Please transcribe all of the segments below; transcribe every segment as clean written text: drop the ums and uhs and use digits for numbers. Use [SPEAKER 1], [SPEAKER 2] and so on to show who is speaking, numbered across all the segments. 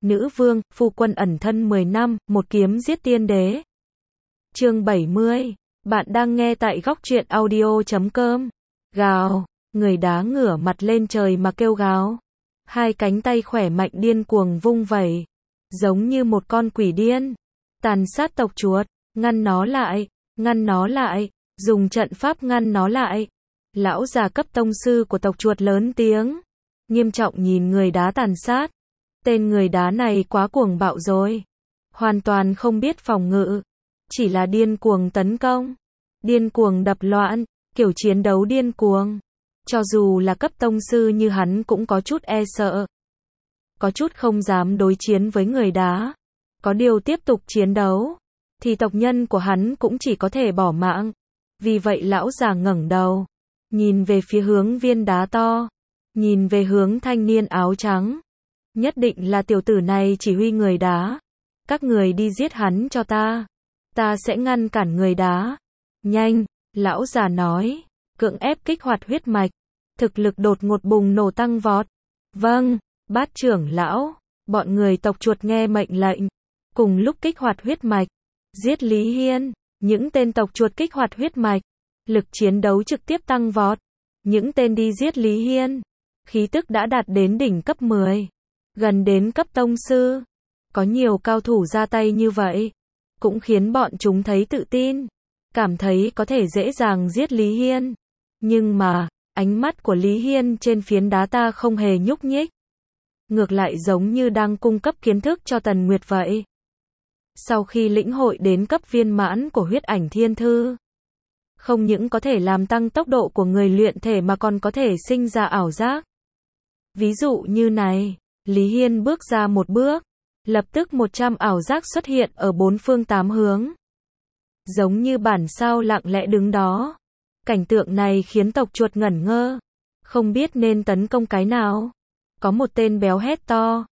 [SPEAKER 1] Nữ vương, phu quân ẩn thân 10 năm, một kiếm giết tiên đế. Chương 70. Bạn đang nghe tại góc truyện audio.com. Gào, người đá ngửa mặt lên trời mà kêu gào. Hai cánh tay khỏe mạnh điên cuồng vung vẩy, giống như một con quỷ điên, tàn sát tộc chuột, ngăn nó lại, dùng trận pháp ngăn nó lại. Lão già cấp tông sư của tộc chuột lớn tiếng, nghiêm trọng nhìn người đá tàn sát. Tên người đá này quá cuồng bạo rồi, hoàn toàn không biết phòng ngự, chỉ là điên cuồng tấn công, điên cuồng đập loạn, kiểu chiến đấu điên cuồng. Cho dù là cấp tông sư như hắn cũng có chút e sợ, có chút không dám đối chiến với người đá. Có điều tiếp tục chiến đấu, thì tộc nhân của hắn cũng chỉ có thể bỏ mạng. Vì vậy lão già ngẩng đầu, nhìn về phía hướng viên đá to, nhìn về hướng thanh niên áo trắng. Nhất định là tiểu tử này chỉ huy người đá. Các người đi giết hắn cho ta sẽ ngăn cản người đá. Nhanh, lão già nói, cưỡng ép kích hoạt huyết mạch. Thực lực đột ngột bùng nổ tăng vọt. Vâng, bát trưởng lão. Bọn người tộc chuột nghe mệnh lệnh, cùng lúc kích hoạt huyết mạch, giết Lý Hiên. Những tên tộc chuột kích hoạt huyết mạch, lực chiến đấu trực tiếp tăng vọt. Những tên đi giết Lý Hiên, khí tức đã đạt đến đỉnh cấp 10, gần đến cấp tông sư. Có nhiều cao thủ ra tay như vậy, cũng khiến bọn chúng thấy tự tin, cảm thấy có thể dễ dàng giết Lý Hiên. Nhưng mà, ánh mắt của Lý Hiên trên phiến đá ta không hề nhúc nhích, ngược lại giống như đang cung cấp kiến thức cho Tần Nguyệt vậy. Sau khi lĩnh hội đến cấp viên mãn của huyết ảnh thiên thư, không những có thể làm tăng tốc độ của người luyện thể mà còn có thể sinh ra ảo giác. Ví dụ như này, Lý Hiên bước ra một bước, lập tức 100 ảo giác xuất hiện ở bốn phương tám hướng, giống như bản sao lặng lẽ đứng đó. Cảnh tượng này khiến tộc chuột ngẩn ngơ, không biết nên tấn công cái nào. Có một tên béo hét to,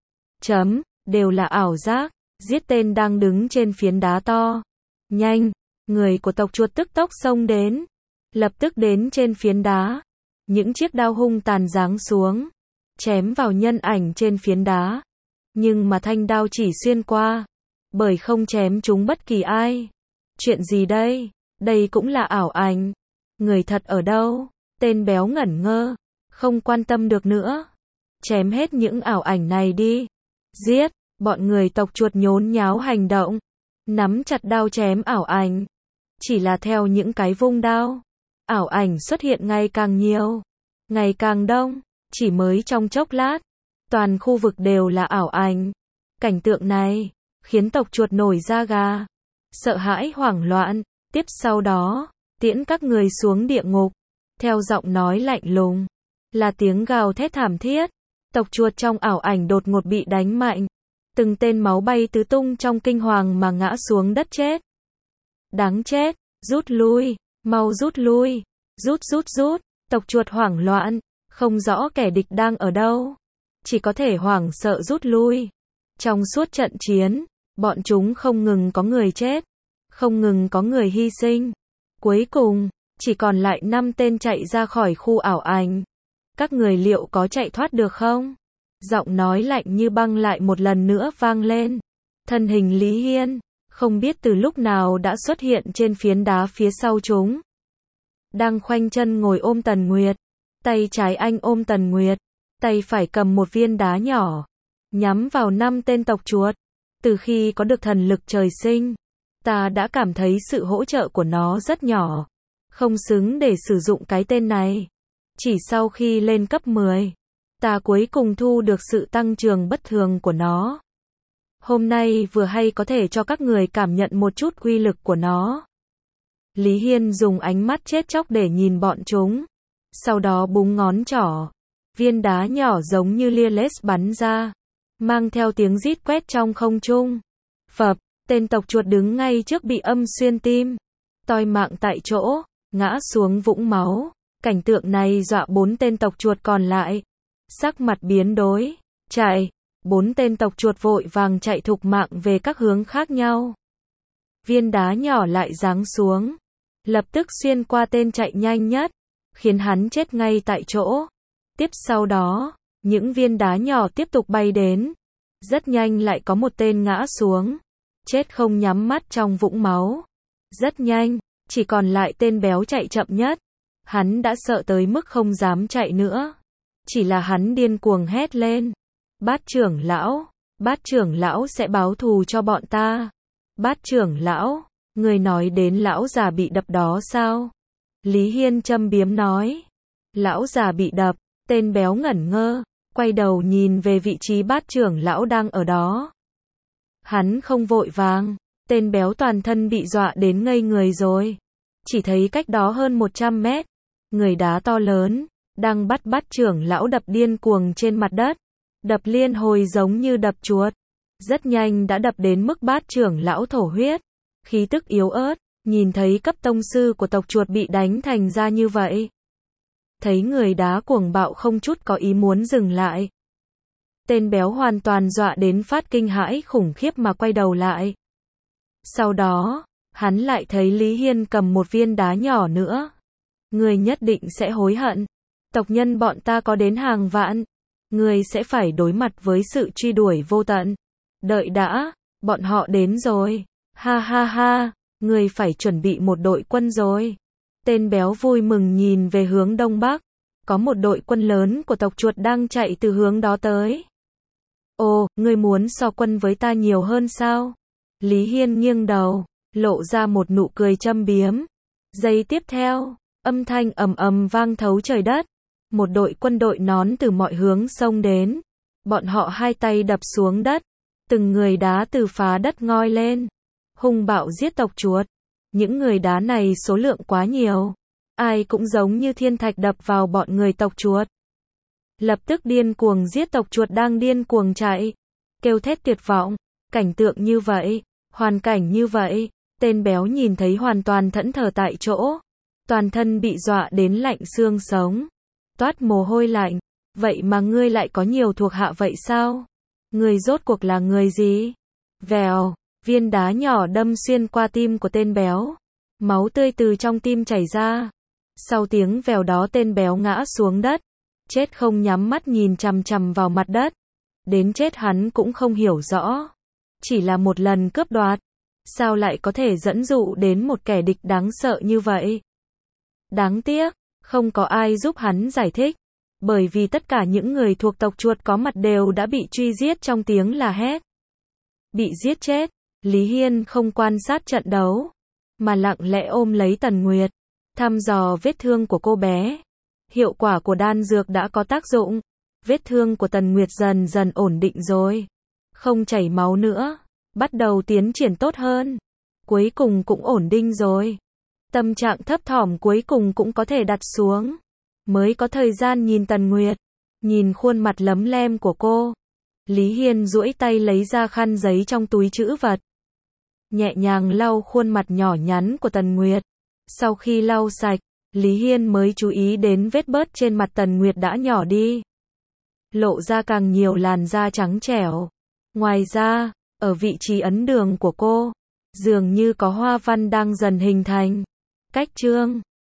[SPEAKER 1] đều là ảo giác, giết tên đang đứng trên phiến đá to. Nhanh, người của tộc chuột tức tốc xông đến, lập tức đến trên phiến đá. Những chiếc đao hung tàn giáng xuống, chém vào nhân ảnh trên phiến đá. Nhưng mà thanh đao chỉ xuyên qua, bởi không chém trúng bất kỳ ai. Chuyện gì đây? Đây cũng là ảo ảnh. Người thật ở đâu? Tên béo ngẩn ngơ, không quan tâm được nữa. Chém hết những ảo ảnh này đi. Giết! Bọn người tộc chuột nhốn nháo hành động, nắm chặt đao chém ảo ảnh. Chỉ là theo những cái vung đao, ảo ảnh xuất hiện ngày càng nhiều, ngày càng đông. Chỉ mới trong chốc lát, toàn khu vực đều là ảo ảnh. Cảnh tượng này khiến tộc chuột nổi da gà, sợ hãi hoảng loạn. Tiếp sau đó, tiễn các người xuống địa ngục. Theo giọng nói lạnh lùng, là tiếng gào thét thảm thiết. Tộc chuột trong ảo ảnh đột ngột bị đánh mạnh. Từng tên máu bay tứ tung trong kinh hoàng mà ngã xuống đất chết. Đáng chết, rút lui, mau rút lui, rút. Tộc chuột hoảng loạn, không rõ kẻ địch đang ở đâu, chỉ có thể hoảng sợ rút lui. Trong suốt trận chiến, bọn chúng không ngừng có người chết, không ngừng có người hy sinh. Cuối cùng, chỉ còn lại 5 tên chạy ra khỏi khu ảo ảnh. Các người liệu có chạy thoát được không? Giọng nói lạnh như băng lại một lần nữa vang lên. Thân hình Lý Hiên, không biết từ lúc nào đã xuất hiện trên phiến đá phía sau chúng. Đang khoanh chân ngồi ôm Tần Nguyệt. Tay trái anh ôm Tần Nguyệt, tay phải cầm một viên đá nhỏ, nhắm vào 5 tên tộc chuột. Từ khi có được thần lực trời sinh, ta đã cảm thấy sự hỗ trợ của nó rất nhỏ, không xứng để sử dụng cái tên này. Chỉ sau khi lên cấp 10, ta cuối cùng thu được sự tăng trưởng bất thường của nó. Hôm nay vừa hay có thể cho các người cảm nhận một chút uy lực của nó. Lý Hiên dùng ánh mắt chết chóc để nhìn bọn chúng, sau đó búng ngón trỏ. Viên đá nhỏ giống như lia lết bắn ra, mang theo tiếng rít quét trong không trung. Phập, tên tộc chuột đứng ngay trước bị âm xuyên tim, toi mạng tại chỗ, ngã xuống vũng máu. Cảnh tượng này dọa 4 tên tộc chuột còn lại, sắc mặt biến đổi, chạy. 4 tên tộc chuột vội vàng chạy thục mạng về các hướng khác nhau. Viên đá nhỏ lại giáng xuống, lập tức xuyên qua tên chạy nhanh nhất, khiến hắn chết ngay tại chỗ. Tiếp sau đó, những viên đá nhỏ tiếp tục bay đến, Rất nhanh lại có một tên ngã xuống, chết không nhắm mắt trong vũng máu. Rất nhanh, chỉ còn lại tên béo chạy chậm nhất. Hắn đã sợ tới mức không dám chạy nữa. Chỉ là hắn điên cuồng hét lên. Bát trưởng lão sẽ báo thù cho bọn ta. Bát trưởng lão, người nói đến lão già bị đập đó sao? Lý Hiên châm biếm nói. Lão già bị đập, tên béo ngẩn ngơ, quay đầu nhìn về vị trí bát trưởng lão đang ở đó. Hắn không vội vàng, tên béo toàn thân bị dọa đến ngây người rồi. Chỉ thấy cách đó hơn 100 mét, người đá to lớn, đang bắt bát trưởng lão đập điên cuồng trên mặt đất. Đập liên hồi giống như đập chuột. Rất nhanh đã đập đến mức bát trưởng lão thổ huyết. Khí tức yếu ớt, nhìn thấy cấp tông sư của tộc chuột bị đánh thành ra như vậy. Thấy người đá cuồng bạo không chút có ý muốn dừng lại. Tên béo hoàn toàn dọa đến phát kinh hãi khủng khiếp mà quay đầu lại. Sau đó, hắn lại thấy Lý Hiên cầm một viên đá nhỏ nữa. Người nhất định sẽ hối hận. Tộc nhân bọn ta có đến hàng vạn. Người sẽ phải đối mặt với sự truy đuổi vô tận. Đợi đã, bọn họ đến rồi. Ha ha ha, người phải chuẩn bị một đội quân rồi. Tên béo vui mừng nhìn về hướng đông bắc. Có một đội quân lớn của tộc chuột đang chạy từ hướng đó tới. Ồ, ngươi muốn so quân với ta nhiều hơn sao? Lý Hiên nghiêng đầu, lộ ra một nụ cười châm biếm. Giây tiếp theo, âm thanh ầm ầm vang thấu trời đất. Một đội quân đội nón từ mọi hướng xông đến. Bọn họ hai tay đập xuống đất. Từng người đá từ phá đất ngoi lên. Hung bạo giết tộc chuột. Những người đá này số lượng quá nhiều. Ai cũng giống như thiên thạch đập vào bọn người tộc chuột. Lập tức điên cuồng giết tộc chuột đang điên cuồng chạy. Kêu thét tuyệt vọng. Cảnh tượng như vậy, hoàn cảnh như vậy, tên béo nhìn thấy hoàn toàn thẫn thờ tại chỗ. Toàn thân bị dọa đến lạnh xương sống. Toát mồ hôi lạnh. Vậy mà ngươi lại có nhiều thuộc hạ vậy sao? Ngươi rốt cuộc là người gì? Vèo, viên đá nhỏ đâm xuyên qua tim của tên béo. Máu tươi từ trong tim chảy ra. Sau tiếng vèo đó tên béo ngã xuống đất. Chết không nhắm mắt nhìn chằm chằm vào mặt đất. Đến chết hắn cũng không hiểu rõ. Chỉ là một lần cướp đoạt. Sao lại có thể dẫn dụ đến một kẻ địch đáng sợ như vậy? Đáng tiếc, không có ai giúp hắn giải thích. Bởi vì tất cả những người thuộc tộc chuột có mặt đều đã bị truy giết trong tiếng la hét. Bị giết chết, Lý Hiên không quan sát trận đấu, mà lặng lẽ ôm lấy Tần Nguyệt, thăm dò vết thương của cô bé. Hiệu quả của đan dược đã có tác dụng, vết thương của Tần Nguyệt dần dần ổn định rồi, không chảy máu nữa, bắt đầu tiến triển tốt hơn, cuối cùng cũng ổn định rồi. Tâm trạng thấp thỏm cuối cùng cũng có thể đặt xuống, mới có thời gian nhìn Tần Nguyệt, nhìn khuôn mặt lấm lem của cô. Lý Hiên duỗi tay lấy ra khăn giấy trong túi trữ vật, nhẹ nhàng lau khuôn mặt nhỏ nhắn của Tần Nguyệt. Sau khi lau sạch, Lý Hiên mới chú ý đến vết bớt trên mặt Tần Nguyệt đã nhỏ đi, lộ ra càng nhiều làn da trắng trẻo. Ngoài ra, ở vị trí ấn đường của cô, dường như có hoa văn đang dần hình thành. Cách chương